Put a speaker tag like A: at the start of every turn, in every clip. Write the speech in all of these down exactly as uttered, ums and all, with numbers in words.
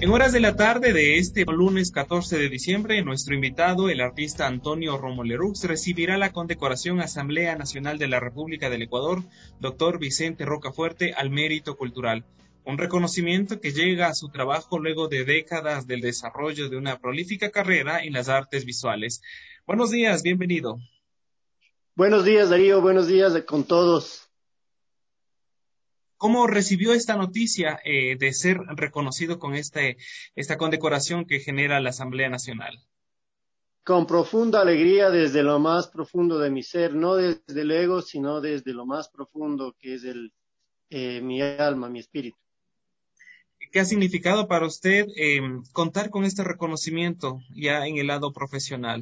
A: En horas de la tarde de este lunes catorce de diciembre, nuestro invitado, el artista Antonio Romo Lerux, recibirá la condecoración Asamblea Nacional de la República del Ecuador, doctor Vicente Rocafuerte, al mérito cultural. Un reconocimiento que llega a su trabajo luego de décadas del desarrollo de una prolífica carrera en las artes visuales. Buenos días, bienvenido.
B: Buenos días, Darío, buenos días con todos.
A: ¿Cómo recibió esta noticia eh, de ser reconocido con este, esta condecoración que genera la Asamblea Nacional?
B: Con profunda alegría desde lo más profundo de mi ser, no desde el ego, sino desde lo más profundo que es el, eh, mi alma, mi espíritu.
A: ¿Qué ha significado para usted eh, contar con este reconocimiento ya en el lado profesional?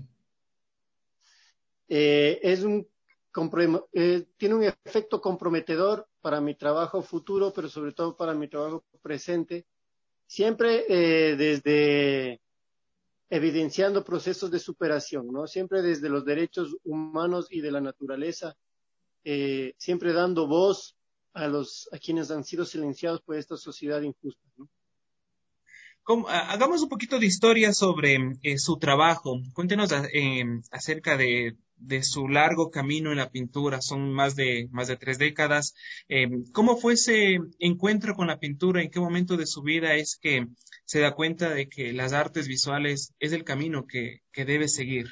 B: Eh, es un, eh, tiene un efecto comprometedor para mi trabajo futuro, pero sobre todo para mi trabajo presente, siempre eh, desde evidenciando procesos de superación, ¿no? Siempre desde los derechos humanos y de la naturaleza, eh, siempre dando voz a los a quienes han sido silenciados por esta sociedad injusta, ¿no?
A: ¿Cómo? Hagamos un poquito de historia sobre eh, su trabajo. Cuéntenos eh, acerca de, de su largo camino en la pintura. Son más de, más de tres décadas. Eh, ¿Cómo fue ese encuentro con la pintura? ¿En qué momento de su vida es que se da cuenta de que las artes visuales es el camino que, que debe seguir?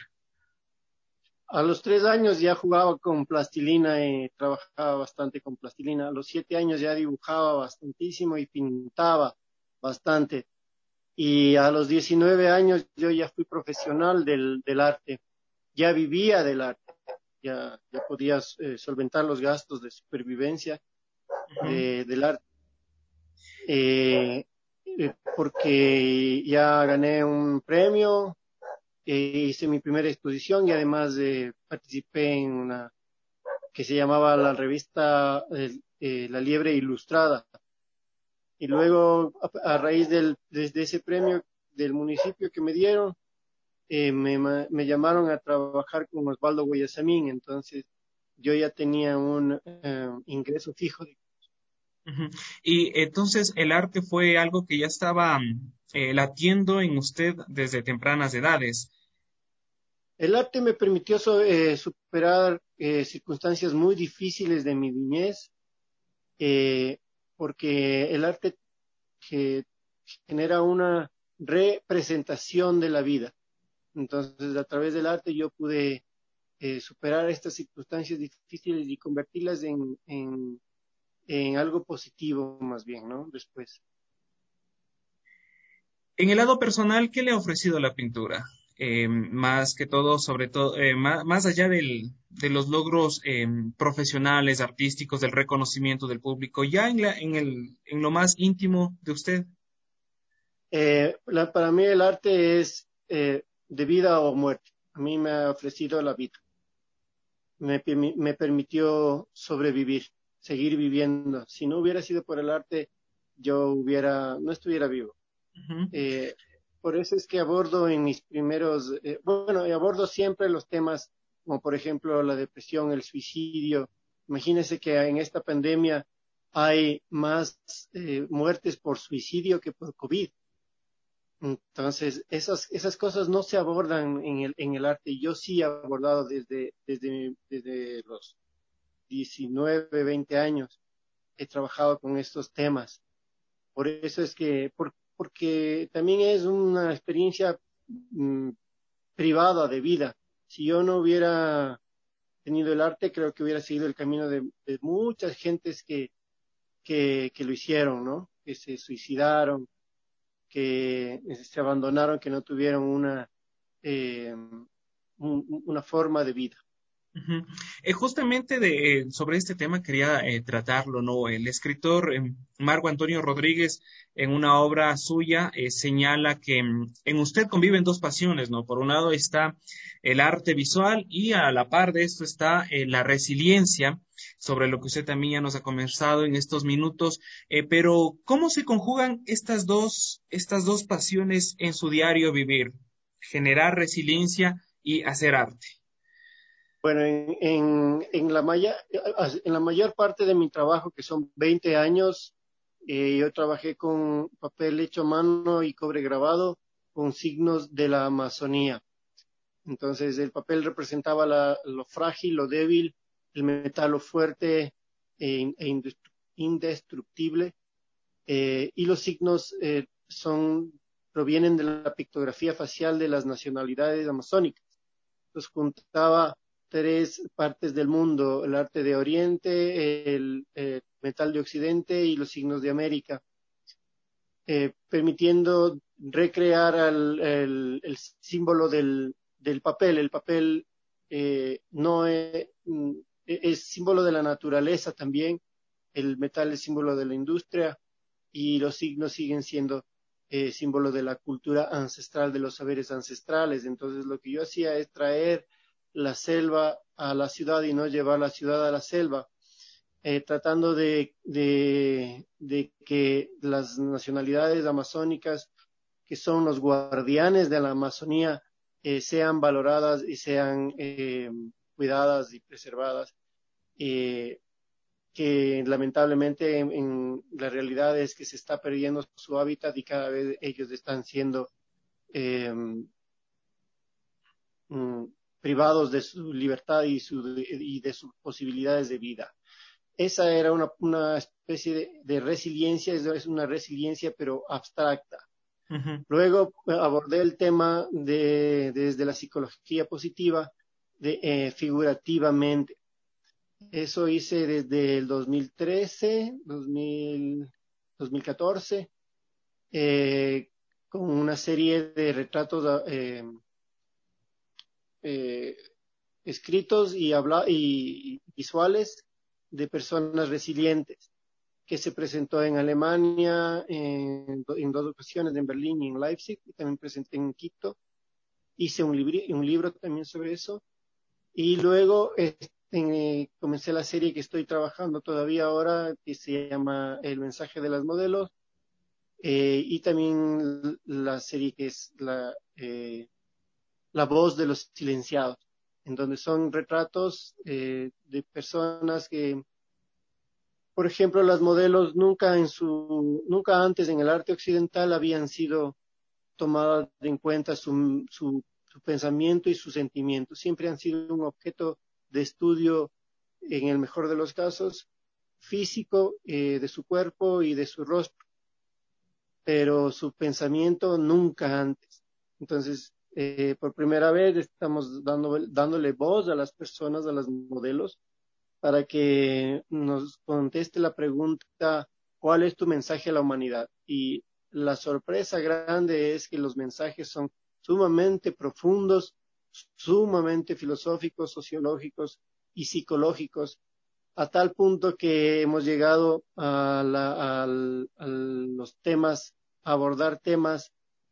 B: A los tres años ya jugaba con plastilina y trabajaba bastante con plastilina. A los siete años ya dibujaba bastantísimo y pintaba bastante. Y a los diecinueve años yo ya fui profesional del, del arte, ya vivía del arte, ya, ya podía eh, solventar los gastos de supervivencia
A: Ujú.
B: de, del arte. Eh, eh, porque ya gané un premio, eh, hice mi primera exposición y además eh, participé en una que se llamaba la revista eh, eh, La Liebre Ilustrada. Y luego, a, a raíz del, de, de ese premio del municipio que me dieron, eh, me, me llamaron a trabajar con Osvaldo Guayasamín, entonces yo ya tenía un eh, ingreso fijo.
A: Ujú. Y entonces el arte fue algo que ya estaba mm, eh, latiendo en usted desde tempranas edades.
B: El arte me permitió so, eh, superar eh, circunstancias muy difíciles de mi niñez, eh, porque el arte que genera una representación de la vida. Entonces, a través del arte yo pude eh, superar estas circunstancias difíciles y convertirlas en, en, en algo positivo más bien, ¿no? Después.
A: En el lado personal, ¿qué le ha ofrecido la pintura? Eh, más que todo, sobre todo, eh, más, más allá del, de los logros eh, profesionales, artísticos, del reconocimiento del público, ya en, la, en, el, en lo más íntimo de usted.
B: Eh, la, para mí el arte es eh, de vida o muerte. A mí me ha ofrecido la vida. Me, me permitió sobrevivir, seguir viviendo. Si no hubiera sido por el arte, yo hubiera, no estuviera vivo.
A: Ujú.
B: Eh, por eso es que abordo en mis primeros, eh, bueno, abordo siempre los temas como por ejemplo la depresión, el suicidio. Imagínense que en esta pandemia hay más eh, muertes por suicidio que por COVID. Entonces, esas, esas cosas no se abordan en el, en el arte. Yo sí he abordado desde, desde, desde los diecinueve, veinte años. He trabajado con estos temas. Por eso es que, por, porque también es una experiencia mm, privada de vida. Si yo no hubiera tenido el arte, creo que hubiera seguido el camino de, de muchas gentes que, que, que lo hicieron, ¿no? Que se suicidaron, que se abandonaron, que no tuvieron una, eh, un, una forma de vida.
A: Ujú. Eh, justamente de, eh, sobre este tema quería eh, tratarlo, ¿no? El escritor eh, Marco Antonio Rodríguez, en una obra suya, eh, señala que mm, en usted conviven dos pasiones, ¿no? Por un lado está el arte visual y a la par de esto está eh, la resiliencia, sobre lo que usted también ya nos ha conversado en estos minutos. Eh, pero, ¿cómo se conjugan estas dos, estas dos pasiones en su diario vivir? Generar resiliencia y hacer arte.
B: Bueno, en, en, en, la maya, en la mayor parte de mi trabajo, que son veinte años, Eh, yo trabajé con papel hecho a mano y cobre grabado con signos de la Amazonía. Entonces el papel representaba la, lo frágil, lo débil, el metal lo fuerte e, e indestructible. Eh, y los signos eh, son, provienen de la pictografía facial de las nacionalidades amazónicas. Entonces juntaba tres partes del mundo, el arte de Oriente, el, el metal de Occidente y los signos de América, eh, permitiendo recrear el, el, el símbolo del, del, papel. El papel eh, no es, es símbolo de la naturaleza también, el metal es símbolo de la industria y los signos siguen siendo eh, símbolo de la cultura ancestral, de los saberes ancestrales. Entonces lo que yo hacía es traer la selva a la ciudad y no llevar la ciudad a la selva, eh, tratando de, de, de que las nacionalidades amazónicas, que son los guardianes de la Amazonía, eh, sean valoradas y sean eh, cuidadas y preservadas. Eh, que lamentablemente en, en, la realidad es que se está perdiendo su hábitat y cada vez ellos están siendo eh, mm, privados de su libertad y, su, de, y de sus posibilidades de vida. Esa era una, una especie de, de resiliencia, es una resiliencia pero abstracta. Uh-huh. Luego abordé el tema de, desde la psicología positiva, de, eh, figurativamente. Eso hice desde el dos mil trece, dos mil, dos mil catorce, eh, con una serie de retratos eh, eh, escritos y, habla y visuales de personas resilientes, que se presentó en Alemania en, en dos ocasiones, en Berlín y en Leipzig, y también presenté en Quito. Hice un, libri, un libro también sobre eso. Y luego eh, eh, comencé la serie que estoy trabajando todavía ahora, que se llama El mensaje de las modelos, eh, y también la serie que es la, eh, la voz de los silenciados, en donde son retratos eh, de personas que, por ejemplo, las modelos nunca en su, nunca antes en el arte occidental habían sido tomadas en cuenta su, su, su pensamiento y sus sentimientos. Siempre han sido un objeto de estudio, en el mejor de los casos, físico eh, de su cuerpo y de su rostro, pero su pensamiento nunca antes. Entonces, eh, por primera vez estamos dando, dándole voz a las personas, a los modelos, para que nos conteste la pregunta, ¿cuál es tu mensaje a la humanidad? Y la sorpresa grande es que los mensajes son sumamente profundos, sumamente filosóficos, sociológicos y psicológicos, a tal punto que hemos llegado a, la, a, a los temas, a abordar temas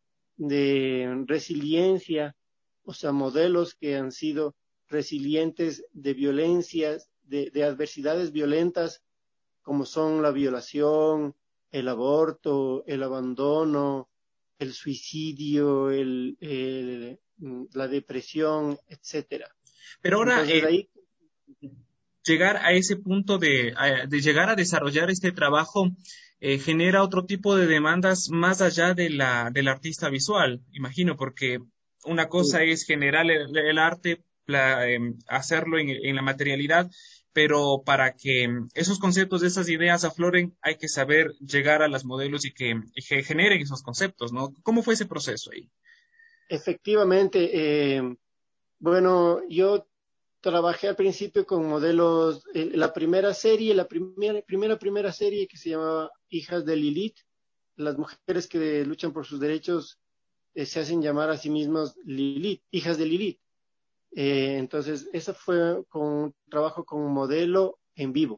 B: de resiliencia, o sea, modelos que han sido resilientes de violencias, de, de adversidades violentas, como son la violación, el aborto, el abandono, el suicidio, el, el, la depresión, etcétera.
A: Pero ahora, Entonces, eh, ahí... llegar a ese punto de, de llegar a desarrollar este trabajo eh, genera otro tipo de demandas más allá de la, del artista visual, imagino, porque una cosa sí. es generar el, el arte, la, eh, hacerlo en, en la materialidad, pero para que esos conceptos, esas ideas afloren, hay que saber llegar a las modelos y que, y que generen esos conceptos, ¿no? ¿Cómo fue ese proceso ahí?
B: Efectivamente, eh, bueno, yo trabajé al principio con modelos, eh, la primera serie, la primera, primera, primera serie que se llamaba Hijas de Lilith, las mujeres que luchan por sus derechos eh, se hacen llamar a sí mismas Lilith, hijas de Lilith. Eh, entonces, esa fue con un trabajo con un modelo en vivo.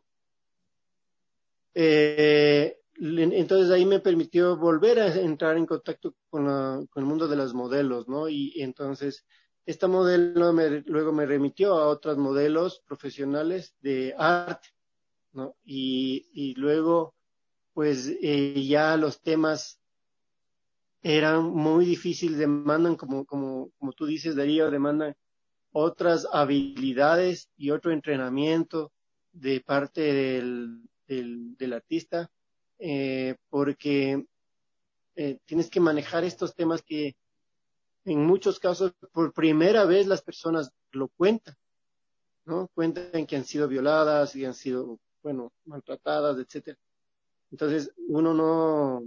B: Eh, entonces ahí me permitió volver a entrar en contacto con, la, con el mundo de las modelos, ¿no? Y, y entonces esta modelo me, luego me remitió a otros modelos profesionales de arte, ¿no? Y, y luego, pues eh, ya los temas eran muy difíciles, demandan, como, como, como tú dices, Darío, demandan otras habilidades y otro entrenamiento de parte del, del, del artista, eh, porque eh, tienes que manejar estos temas que en muchos casos por primera vez las personas lo cuentan, ¿no? Cuentan que han sido violadas y han sido, bueno, maltratadas, etcétera. Entonces, uno no,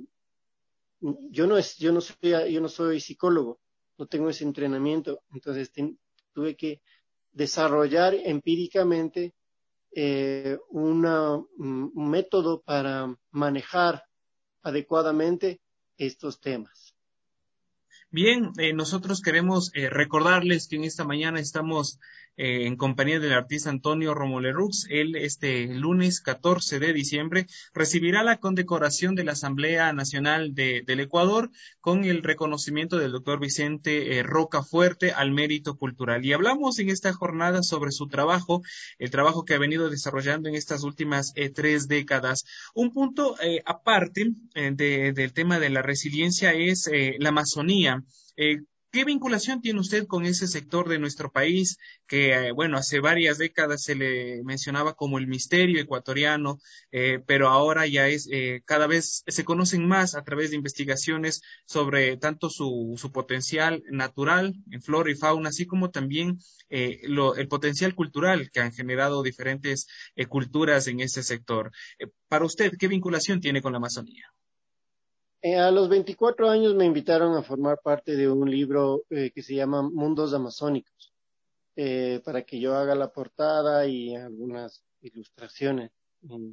B: yo no es, yo no soy, yo no soy psicólogo, no tengo ese entrenamiento, entonces ten, tuve que desarrollar empíricamente eh, una, un método para manejar adecuadamente estos temas.
A: Bien, eh, nosotros queremos eh, recordarles que en esta mañana estamos eh, en compañía del artista Antonio Romolerux. Él este lunes catorce de diciembre recibirá la condecoración de la Asamblea Nacional de, del Ecuador con el reconocimiento del doctor Vicente eh, Rocafuerte al mérito cultural. Y hablamos en esta jornada sobre su trabajo, el trabajo que ha venido desarrollando en estas últimas eh, tres décadas. Un punto eh, aparte eh, de, del tema de la resiliencia es eh, la Amazonía. Eh, ¿Qué vinculación tiene usted con ese sector de nuestro país que, eh, bueno, hace varias décadas se le mencionaba como el misterio ecuatoriano, eh, pero ahora ya es, eh, cada vez se conocen más a través de investigaciones sobre tanto su, su potencial natural en flora y fauna, así como también eh, lo, el potencial cultural que han generado diferentes eh, culturas en ese sector? Eh, para usted, ¿qué vinculación tiene con la Amazonía?
B: Eh, a los veinticuatro años me invitaron a formar parte de un libro eh, que se llama Mundos Amazónicos, eh, para que yo haga la portada y algunas ilustraciones. Mm.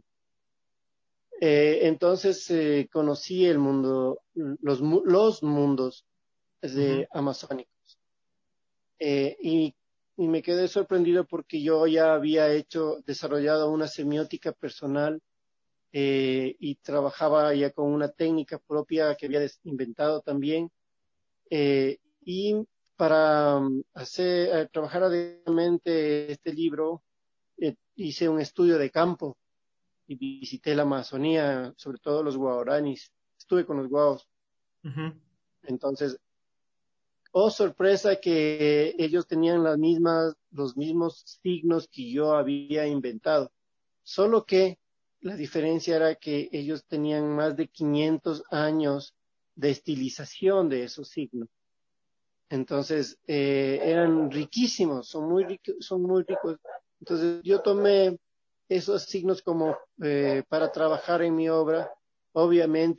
B: Eh, entonces eh, conocí el mundo, los, los mundos
A: Ujú.
B: de amazónicos. Eh, y, y me quedé sorprendido porque yo ya había hecho, desarrollado una semiótica personal eh, y trabajaba ya con una técnica propia que había inventado también. Eh, y para um, hacer, eh, trabajar adecuadamente este libro, eh, hice un estudio de campo y visité la Amazonía, sobre todo los guaraníes. Estuve con los guaos.
A: Ujú.
B: Entonces, oh sorpresa que ellos tenían las mismas, los mismos signos que yo había inventado. Solo que la diferencia era que ellos tenían más de quinientos años de estilización de esos signos. Entonces, eh, eran riquísimos, son muy ricos, son muy ricos. Entonces, yo tomé esos signos como eh, para trabajar en mi obra, obviamente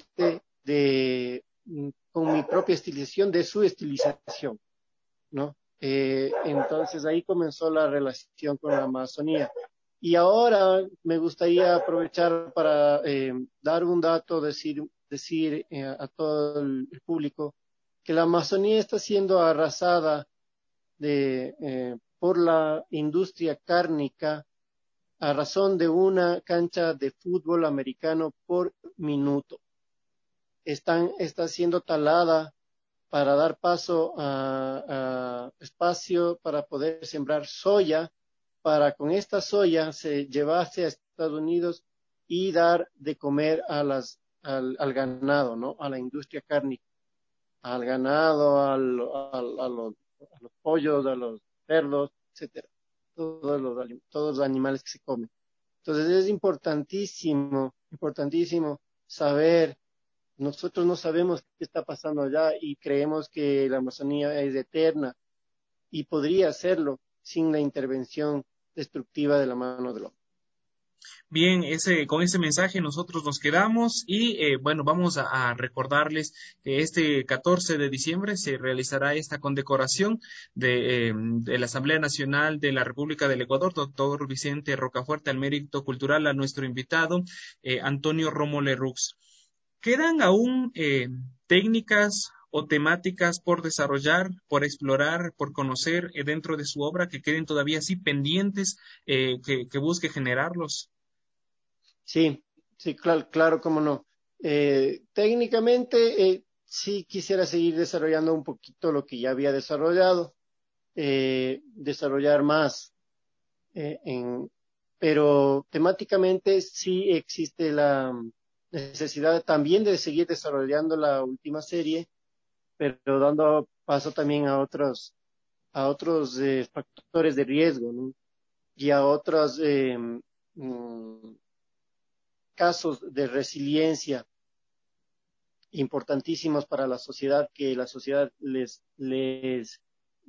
B: de, mm, con mi propia estilización, de su estilización, ¿no? Eh, entonces, ahí comenzó la relación con la Amazonía. Y ahora me gustaría aprovechar para eh, dar un dato, decir, decir eh, a todo el público que la Amazonía está siendo arrasada de, eh, por la industria cárnica a razón de una cancha de fútbol americano por minuto. Están, está siendo talada para dar paso a, a espacio para poder sembrar soya, para con esta soya se llevarse a Estados Unidos y dar de comer a las, al, al ganado, ¿no? A la industria cárnica, al ganado, al, al, a, los, a los pollos, a los cerdos, etcétera. Todos los, todos los animales que se comen. Entonces es importantísimo, importantísimo saber. Nosotros no sabemos qué está pasando allá y creemos que la Amazonía es eterna y podría serlo sin la intervención destructiva de la mano del hombre.
A: Bien, ese, con ese mensaje nosotros nos quedamos y eh, bueno, vamos a, a recordarles que este catorce de diciembre se realizará esta condecoración de, eh, de la Asamblea Nacional de la República del Ecuador, doctor Vicente Rocafuerte, al mérito cultural, a nuestro invitado, eh, Antonio Romo Lerroux. ¿Quedan aún eh, técnicas o temáticas por desarrollar, por explorar, por conocer eh, dentro de su obra que queden todavía así pendientes, eh, que, que busque generarlos?
B: Sí, sí, claro, claro, cómo no. Eh, técnicamente, eh, sí quisiera seguir desarrollando un poquito lo que ya había desarrollado, eh, desarrollar más, eh, en, pero temáticamente sí existe la necesidad también de seguir desarrollando la última serie, pero dando paso también a otros, a otros eh, factores de riesgo, ¿no? Y a otros eh, mm, casos de resiliencia importantísimos para la sociedad, que la sociedad les, les,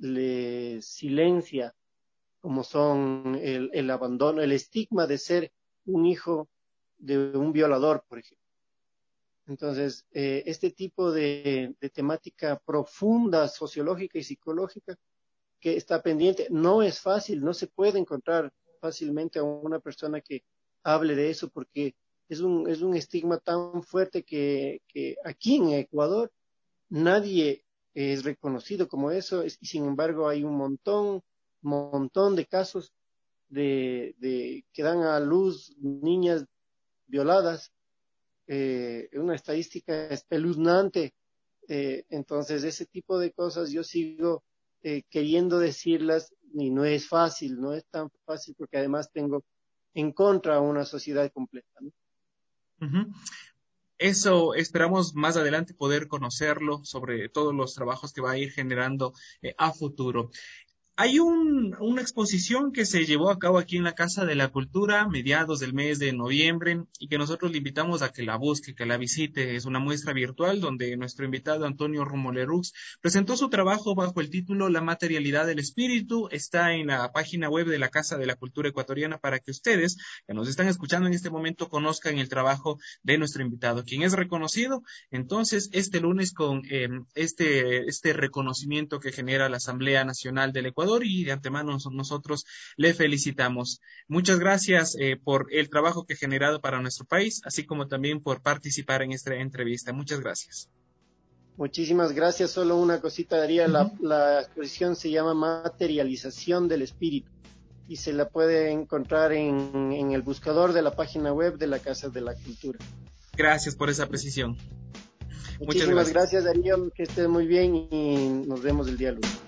B: les silencia, como son el, el abandono, el estigma de ser un hijo de un violador, por ejemplo. Entonces, eh, este tipo de, de temática profunda, sociológica y psicológica que está pendiente, no es fácil, no se puede encontrar fácilmente a una persona que hable de eso, porque es un, es un estigma tan fuerte que, que aquí en Ecuador nadie es reconocido como eso, y sin embargo hay un montón, montón de casos de, de que dan a luz niñas violadas, eh, una estadística espeluznante. Eh, entonces, ese tipo de cosas yo sigo eh, queriendo decirlas y no es fácil, no es tan fácil porque además tengo en contra una sociedad completa, ¿no?
A: Uh-huh. Eso esperamos más adelante poder conocerlo sobre todos los trabajos que va a ir generando eh, a futuro. Hay un, una exposición que se llevó a cabo aquí en la Casa de la Cultura a mediados del mes de noviembre y que nosotros le invitamos a que la busque, que la visite. Es una muestra virtual donde nuestro invitado Antonio Romolerux presentó su trabajo bajo el título La materialidad del espíritu. Está en la página web de la Casa de la Cultura Ecuatoriana para que ustedes, que nos están escuchando en este momento, conozcan el trabajo de nuestro invitado, quien es reconocido. Entonces, este lunes con eh, este, este reconocimiento que genera la Asamblea Nacional del Ecuador, y de antemano nosotros le felicitamos. Muchas gracias eh, por el trabajo que ha generado para nuestro país, así como también por participar en esta entrevista. Muchas gracias.
B: Muchísimas gracias. Solo una cosita daría.
A: Uh-huh.
B: La, la exposición se llama Materialización del Espíritu y se la puede encontrar en, en el buscador de la página web de la Casa de la Cultura.
A: Gracias por esa precisión.
B: Muchísimas
A: Muchas gracias.
B: gracias, Darío. Que estés muy bien y nos vemos el día lunes.